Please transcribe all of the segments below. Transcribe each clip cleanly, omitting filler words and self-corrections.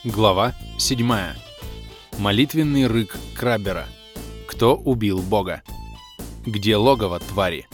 Глава 7. Молитвенный рык Краббера. Кто убил Бога? Где логово твари?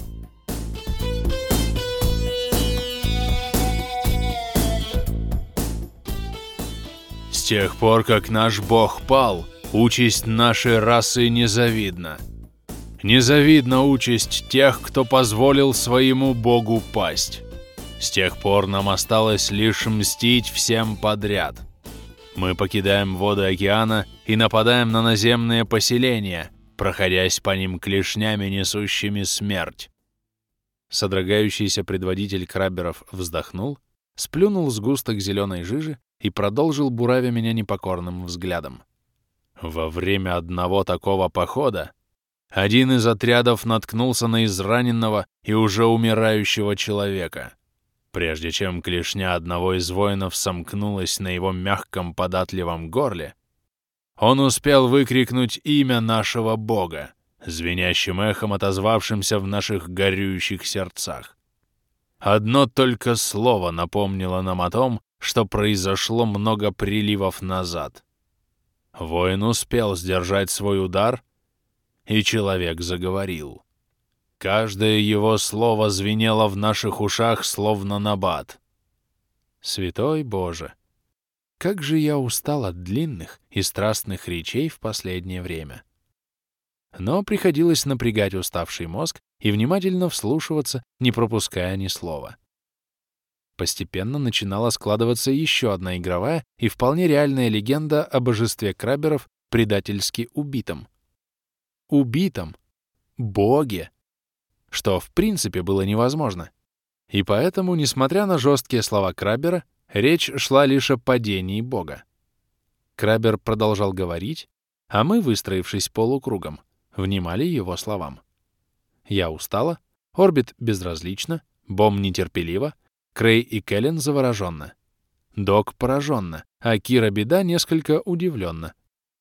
С тех пор, как наш Бог пал, участь нашей расы незавидна. Незавидна участь тех, кто позволил своему Богу пасть. С тех пор нам осталось лишь мстить всем подряд. Мы покидаем воды океана и нападаем на наземные поселения, проходясь по ним клешнями, несущими смерть. Содрогающийся предводитель крабберов вздохнул, сплюнул сгусток зеленой жижи и продолжил, буравя меня непокорным взглядом. Во время одного такого похода один из отрядов наткнулся на израненного и уже умирающего человека. Прежде чем клешня одного из воинов сомкнулась на его мягком податливом горле, он успел выкрикнуть имя нашего Бога, звенящим эхом отозвавшимся в наших горюющих сердцах. Одно только слово напомнило нам о том, что произошло много приливов назад. Воин успел сдержать свой удар, и человек заговорил. Каждое его слово звенело в наших ушах, словно набат. Святой Боже, как же я устал от длинных и страстных речей в последнее время. Но приходилось напрягать уставший мозг и внимательно вслушиваться, не пропуская ни слова. Постепенно начинала складываться еще одна игровая и вполне реальная легенда о божестве крабберов, предательски убитом. Убитом! Боге! Что в принципе было невозможно. И поэтому, несмотря на жесткие слова Краббера, речь шла лишь о падении Бога. Краббер продолжал говорить, а мы, выстроившись полукругом, внимали его словам. Я устала, Орбит безразлично, Бом нетерпеливо, Крей и Кэлен завороженно, Док пораженно, а Кира Беда несколько удивленно.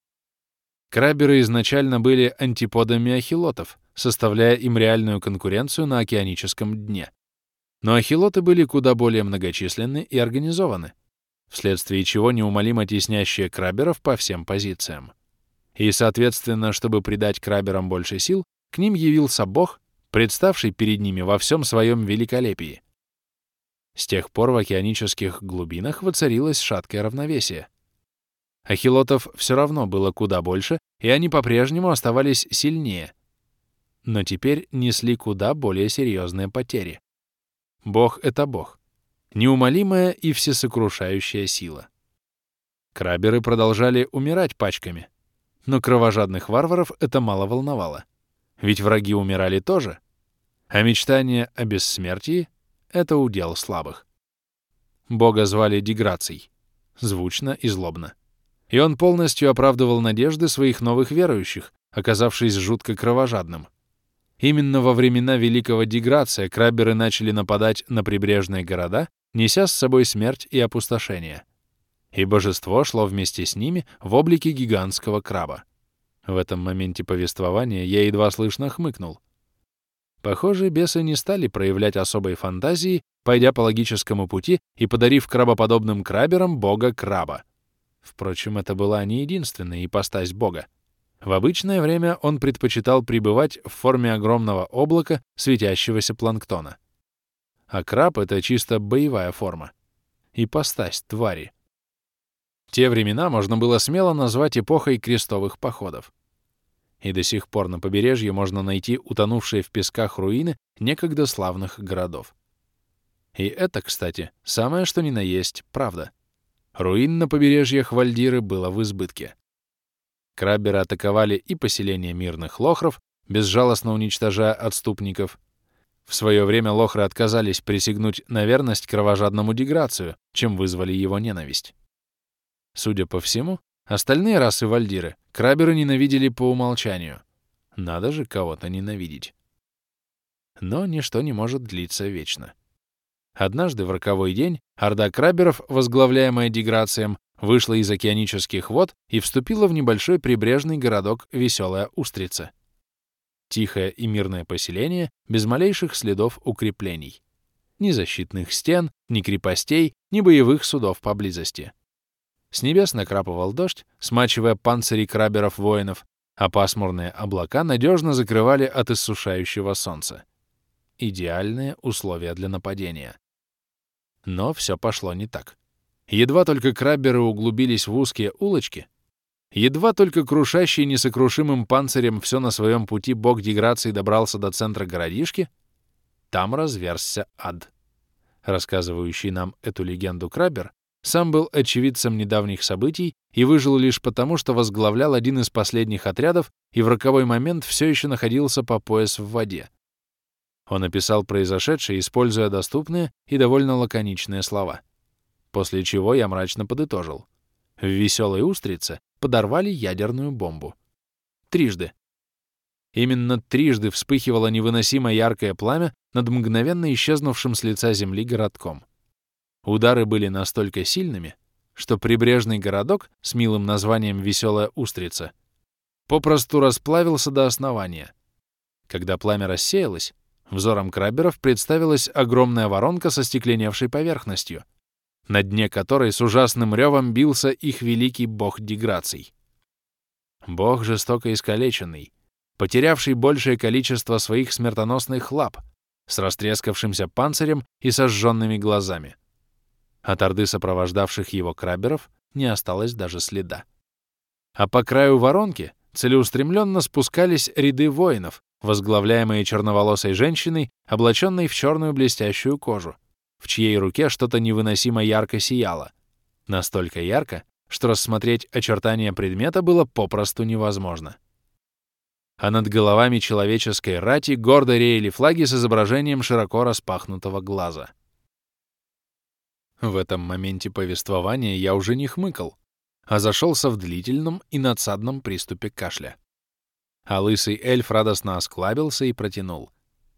Крабберы изначально были антиподами ахилотов, составляя им реальную конкуренцию на океаническом дне. Но ахилоты были куда более многочисленны и организованы, вследствие чего неумолимо теснящие крабберов по всем позициям. И, соответственно, чтобы придать крабберам больше сил, к ним явился Бог, представший перед ними во всем своем великолепии. С тех пор в океанических глубинах воцарилось шаткое равновесие. Ахилотов все равно было куда больше, и они по-прежнему оставались сильнее, но теперь несли куда более серьезные потери. Бог — это Бог. Неумолимая и всесокрушающая сила. Крабберы продолжали умирать пачками, но кровожадных варваров это мало волновало. Ведь враги умирали тоже, а мечтание о бессмертии — это удел слабых. Бога звали Деграций, звучно и злобно. И он полностью оправдывал надежды своих новых верующих, оказавшись жутко кровожадным. Именно во времена Великого Деграция крабберы начали нападать на прибрежные города, неся с собой смерть и опустошение. И божество шло вместе с ними в облике гигантского краба. В этом моменте повествования я едва слышно хмыкнул. Похоже, бесы не стали проявлять особой фантазии, пойдя по логическому пути и подарив крабоподобным крабберам бога-краба. Впрочем, это была не единственная ипостась бога. В обычное время он предпочитал пребывать в форме огромного облака светящегося планктона. А краб — это чисто боевая форма. Ипостась твари. Те времена можно было смело назвать эпохой крестовых походов. И до сих пор на побережье можно найти утонувшие в песках руины некогда славных городов. И это, кстати, самое что ни на есть правда. Руин на побережьях Вальдиры было в избытке. Крабберы атаковали и поселения мирных лохров, безжалостно уничтожая отступников. В свое время лохры отказались присягнуть на верность кровожадному Деграцию, чем вызвали его ненависть. Судя по всему, остальные расы Вальдиры крабберы ненавидели по умолчанию. Надо же кого-то ненавидеть. Но ничто не может длиться вечно. Однажды в роковой день орда крабберов, возглавляемая Деграцием, вышла из океанических вод и вступила в небольшой прибрежный городок Веселая Устрица. Тихое и мирное поселение, без малейших следов укреплений. Ни защитных стен, ни крепостей, ни боевых судов поблизости. С небес накрапывал дождь, смачивая панцири крабберов-воинов, а пасмурные облака надежно закрывали от иссушающего солнца. Идеальные условия для нападения. Но все пошло не так. Едва только крабберы углубились в узкие улочки, едва только крушащий несокрушимым панцирем все на своем пути бог деграции добрался до центра городишки, там разверзся ад. Рассказывающий нам эту легенду краббер сам был очевидцем недавних событий и выжил лишь потому, что возглавлял один из последних отрядов и в роковой момент все еще находился по пояс в воде. Он описал произошедшее, используя доступные и довольно лаконичные слова. После чего я мрачно подытожил. В «Веселой устрице» подорвали ядерную бомбу. Трижды. Именно трижды вспыхивало невыносимо яркое пламя над мгновенно исчезнувшим с лица земли городком. Удары были настолько сильными, что прибрежный городок с милым названием «Веселая устрица» попросту расплавился до основания. Когда пламя рассеялось, взором крабберов представилась огромная воронка со стекленевшей поверхностью, на дне которой с ужасным ревом бился их великий бог деграций. Бог жестоко искалеченный, потерявший большее количество своих смертоносных лап, с растрескавшимся панцирем и сожженными глазами. От орды сопровождавших его крабберов не осталось даже следа. А по краю воронки целеустремленно спускались ряды воинов, возглавляемые черноволосой женщиной, облаченной в черную блестящую кожу, в чьей руке что-то невыносимо ярко сияло. Настолько ярко, что рассмотреть очертания предмета было попросту невозможно. А над головами человеческой рати гордо реяли флаги с изображением широко распахнутого глаза. В этом моменте повествования я уже не хмыкал, а зашелся в длительном и надсадном приступе кашля. А лысый эльф радостно осклабился и протянул.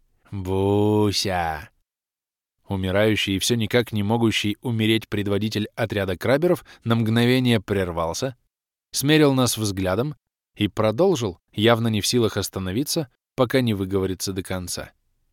«Буся!» Умирающий и все никак не могущий умереть предводитель отряда крабберов на мгновение прервался, смерил нас взглядом и продолжил, явно не в силах остановиться, пока не выговорится до конца.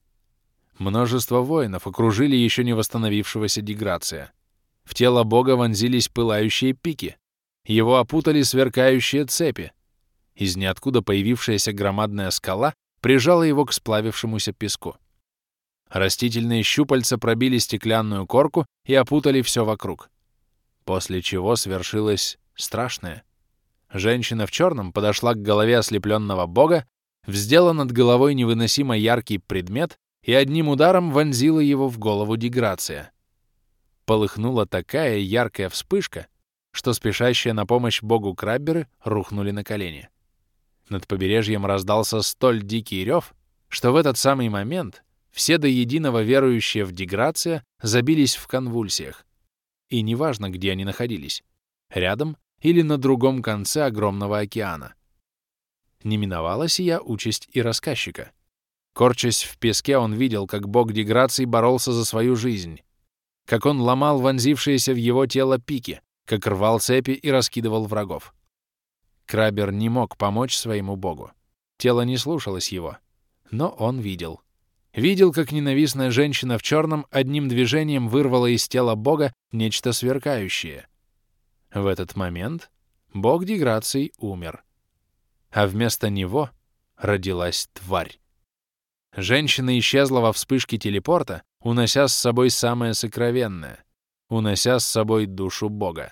Множество воинов окружили еще не восстановившегося деграция. В тело бога вонзились пылающие пики, его опутали сверкающие цепи. Из ниоткуда появившаяся громадная скала прижала его к сплавившемуся песку. Растительные щупальца пробили стеклянную корку и опутали все вокруг. После чего свершилось страшное. Женщина в черном подошла к голове ослепленного бога, вздела над головой невыносимо яркий предмет и одним ударом вонзила его в голову деграция. Полыхнула такая яркая вспышка, что спешащие на помощь богу крабберы рухнули на колени. Над побережьем раздался столь дикий рев, что в этот самый момент все до единого верующие в деграция забились в конвульсиях. И неважно, где они находились — рядом или на другом конце огромного океана. Не миновала сия участь и рассказчика. Корчась в песке, он видел, как бог деграций боролся за свою жизнь, как он ломал вонзившиеся в его тело пики, как рвал цепи и раскидывал врагов. Краббер не мог помочь своему богу. Тело не слушалось его. Но он видел. Видел, как ненавистная женщина в черном одним движением вырвала из тела бога нечто сверкающее. В этот момент бог деграций умер. А вместо него родилась тварь. Женщина исчезла во вспышке телепорта, унося с собой самое сокровенное, унося с собой душу бога.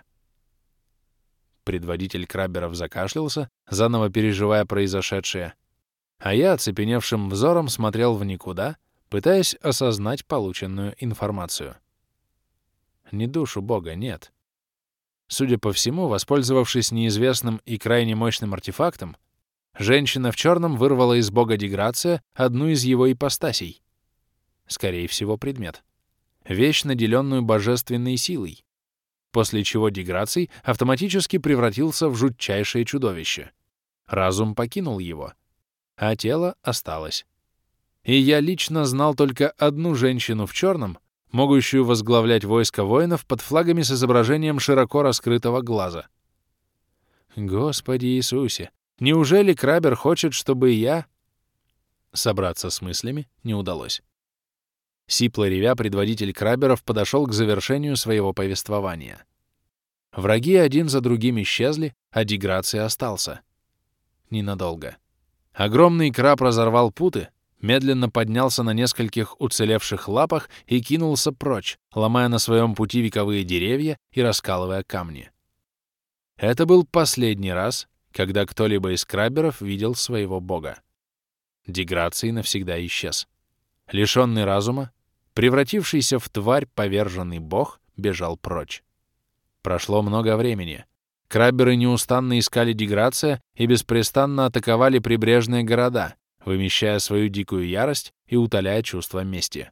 Предводитель крабберов закашлялся, заново переживая произошедшее, а я оцепеневшим взором смотрел в никуда, пытаясь осознать полученную информацию. Не душу бога, нет. Судя по всему, воспользовавшись неизвестным и крайне мощным артефактом, женщина в черном вырвала из бога деграция одну из его ипостасей. Скорее всего, предмет. Вещь, наделенную божественной силой, после чего деграций автоматически превратился в жутчайшее чудовище. Разум покинул его, а тело осталось. И я лично знал только одну женщину в черном, могущую возглавлять войско воинов под флагами с изображением широко раскрытого глаза. Господи Иисусе, неужели краббер хочет, чтобы я... Собраться с мыслями не удалось. Сипло ревя, предводитель крабберов подошел к завершению своего повествования. Враги один за другим исчезли, а Деграций остался. Ненадолго. Огромный краб разорвал путы, медленно поднялся на нескольких уцелевших лапах и кинулся прочь, ломая на своем пути вековые деревья и раскалывая камни. Это был последний раз, когда кто-либо из крабберов видел своего бога. Деграций навсегда исчез. Лишенный разума, превратившийся в тварь поверженный бог бежал прочь. Прошло много времени. Крабберы неустанно искали Деграция и беспрестанно атаковали прибрежные города, вымещая свою дикую ярость и утоляя чувство мести.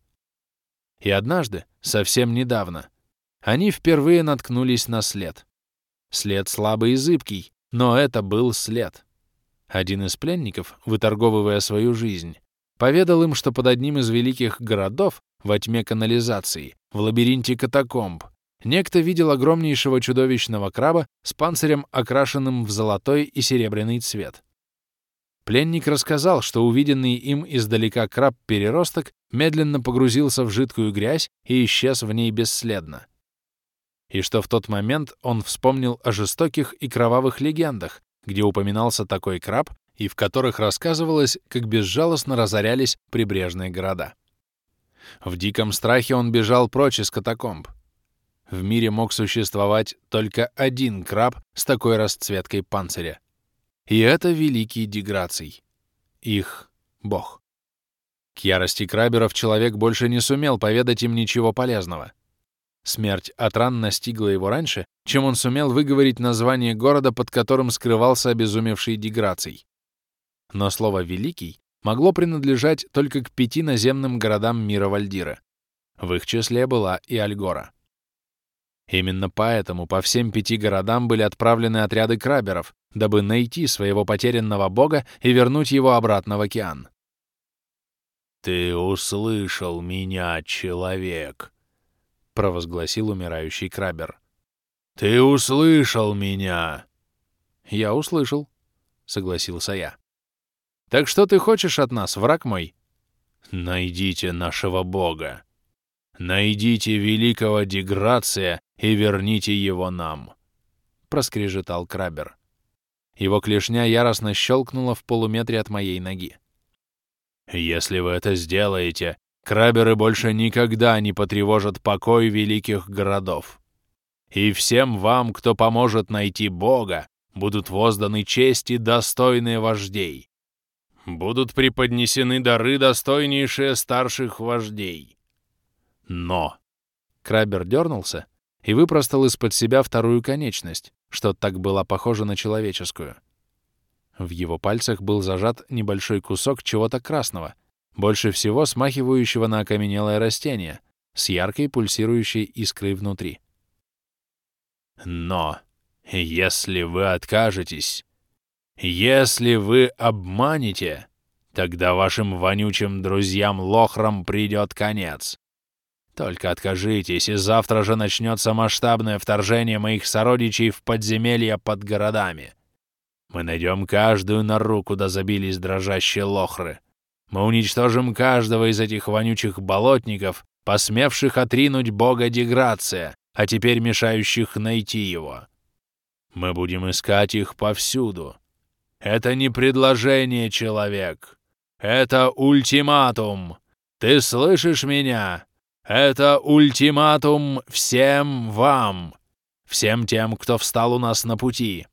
И однажды, совсем недавно, они впервые наткнулись на след. След слабый и зыбкий, но это был след. Один из пленников, выторговывая свою жизнь, поведал им, что под одним из великих городов, во тьме канализации, в лабиринте катакомб, некто видел огромнейшего чудовищного краба с панцирем, окрашенным в золотой и серебряный цвет. Пленник рассказал, что увиденный им издалека краб-переросток медленно погрузился в жидкую грязь и исчез в ней бесследно. И что в тот момент он вспомнил о жестоких и кровавых легендах, где упоминался такой краб и в которых рассказывалось, как безжалостно разорялись прибрежные города. В диком страхе он бежал прочь из катакомб. В мире мог существовать только один краб с такой расцветкой панциря. И это великий Деграций, их бог. К ярости крабберов человек больше не сумел поведать им ничего полезного. Смерть от ран настигла его раньше, чем он сумел выговорить название города, под которым скрывался обезумевший Деграций. Но слово «великий» могло принадлежать только к 5 наземным городам мира Вальдира. В их числе была и Альгора. Именно поэтому по всем 5 городам были отправлены отряды крабберов, дабы найти своего потерянного бога и вернуть его обратно в океан. «Ты услышал меня, человек!» — провозгласил умирающий краббер. «Ты услышал меня!» «Я услышал», — согласился я. «Так что ты хочешь от нас, враг мой?» «Найдите нашего бога. Найдите великого Деграция и верните его нам», — проскрежетал краббер. Его клешня яростно щелкнула в полуметре от моей ноги. «Если вы это сделаете, крабберы больше никогда не потревожат покой великих городов. И всем вам, кто поможет найти Бога, будут возданы чести, достойные вождей. Будут преподнесены дары, достойнейшие старших вождей. Но...» Краббер дернулся и выпростал из-под себя вторую конечность, что так была похожа на человеческую. В его пальцах был зажат небольшой кусок чего-то красного, больше всего смахивающего на окаменелое растение, с яркой пульсирующей искрой внутри. «Но если вы откажетесь, если вы обманете, тогда вашим вонючим друзьям-лохрам придет конец. Только откажитесь, и завтра же начнется масштабное вторжение моих сородичей в подземелья под городами. Мы найдем каждую нору, куда забились дрожащие лохры. Мы уничтожим каждого из этих вонючих болотников, посмевших отринуть бога Деграция, а теперь мешающих найти его. Мы будем искать их повсюду. Это не предложение, человек. Это ультиматум. Ты слышишь меня? Это ультиматум всем вам, всем тем, кто встал у нас на пути.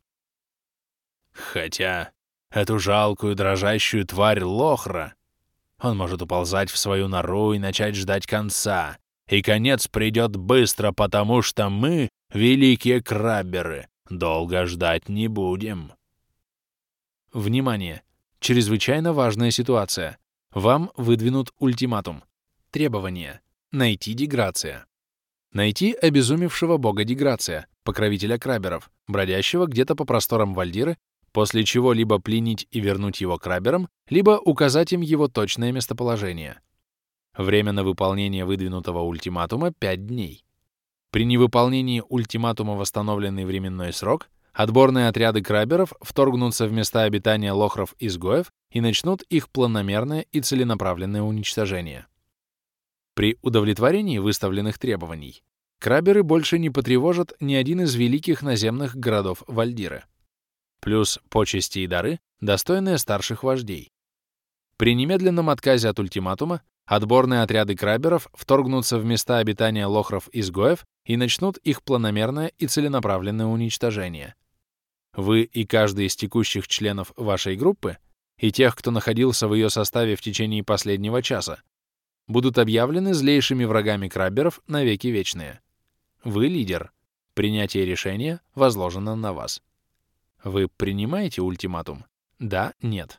Хотя эту жалкую дрожащую тварь лохра, он может уползать в свою нору и начать ждать конца, и конец придет быстро, потому что мы, великие крабберы, долго ждать не будем. Внимание! Чрезвычайно важная ситуация. Вам выдвинут ультиматум. Требование. Найти Деграция. Найти обезумевшего бога Деграция, покровителя крабберов, бродящего где-то по просторам Вальдиры, после чего либо пленить и вернуть его крабберам, либо указать им его точное местоположение. Время на выполнение выдвинутого ультиматума — 5 дней. При невыполнении ультиматума в восстановленный временной срок отборные отряды крабберов вторгнутся в места обитания лохров-изгоев и начнут их планомерное и целенаправленное уничтожение. При удовлетворении выставленных требований краберы больше не потревожат ни один из великих наземных городов Вальдиры. Плюс почести и дары, достойные старших вождей. При немедленном отказе от ультиматума отборные отряды краберов вторгнутся в места обитания лохров-изгоев и начнут их планомерное и целенаправленное уничтожение. Вы и каждый из текущих членов вашей группы, и тех, кто находился в ее составе в течение последнего часа, будут объявлены злейшими врагами краберов навеки вечные. Вы лидер. Принятие решения возложено на вас. Вы принимаете ультиматум? Да, нет.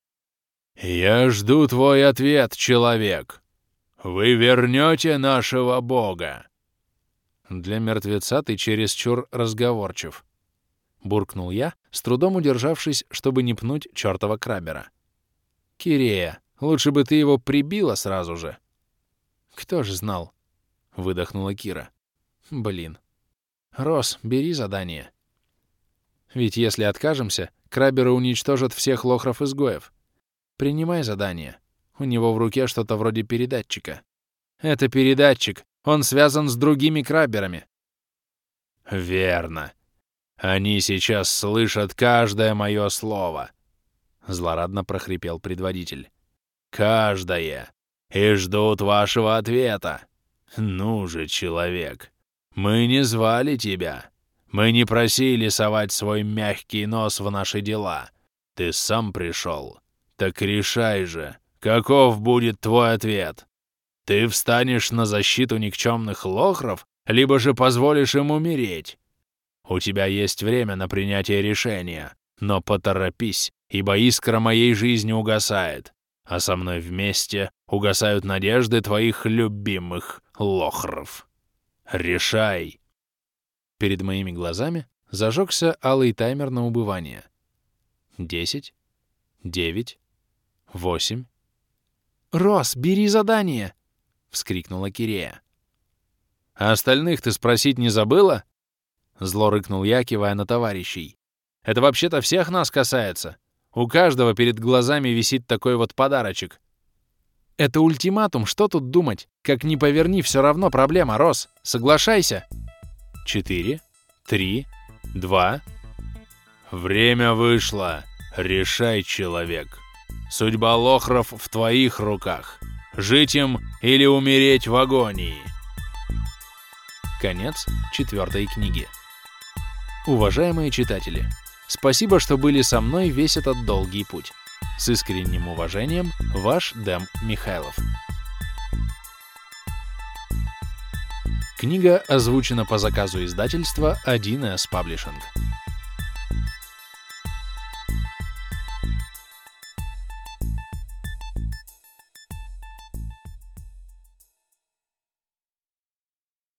«Я жду твой ответ, человек. Вы вернете нашего бога!» «Для мертвеца ты чересчур разговорчив», — буркнул я, с трудом удержавшись, чтобы не пнуть чёртова крабера. «Кирея, лучше бы ты его прибила сразу же». «Кто ж знал?» — выдохнула Кира. «Блин. Рос, бери задание. Ведь если откажемся, краберы уничтожат всех лохров-изгоев. Принимай задание. У него в руке что-то вроде передатчика. Это передатчик. Он связан с другими краберами». «Верно. Они сейчас слышат каждое мое слово», — злорадно прохрипел предводитель. «Каждое. И ждут вашего ответа. Ну же, человек, мы не звали тебя. Мы не просили совать свой мягкий нос в наши дела. Ты сам пришел. Так решай же, каков будет твой ответ? Ты встанешь на защиту никчемных лохров, либо же позволишь им умереть? У тебя есть время на принятие решения, но поторопись, ибо искра моей жизни угасает, а со мной вместе угасают надежды твоих любимых лохров. Решай!» Перед моими глазами зажегся алый таймер на убывание. 10, 9, 8. «Рос, бери задание!» — вскрикнула Кирея. «А остальных ты спросить не забыла?» — зло рыкнул я, кивая на товарищей. «Это вообще-то всех нас касается. У каждого перед глазами висит такой вот подарочек». «Это ультиматум, что тут думать? Как ни поверни, все равно проблема, Рос. Соглашайся!» 4, 3, 2. «Время вышло. Решай, человек. Судьба лохров в твоих руках. Жить им или умереть в агонии». Конец 4 книги. Уважаемые читатели, спасибо, что были со мной весь этот долгий путь. С искренним уважением, ваш Дэм Михайлов. Книга озвучена по заказу издательства 1С Publishing.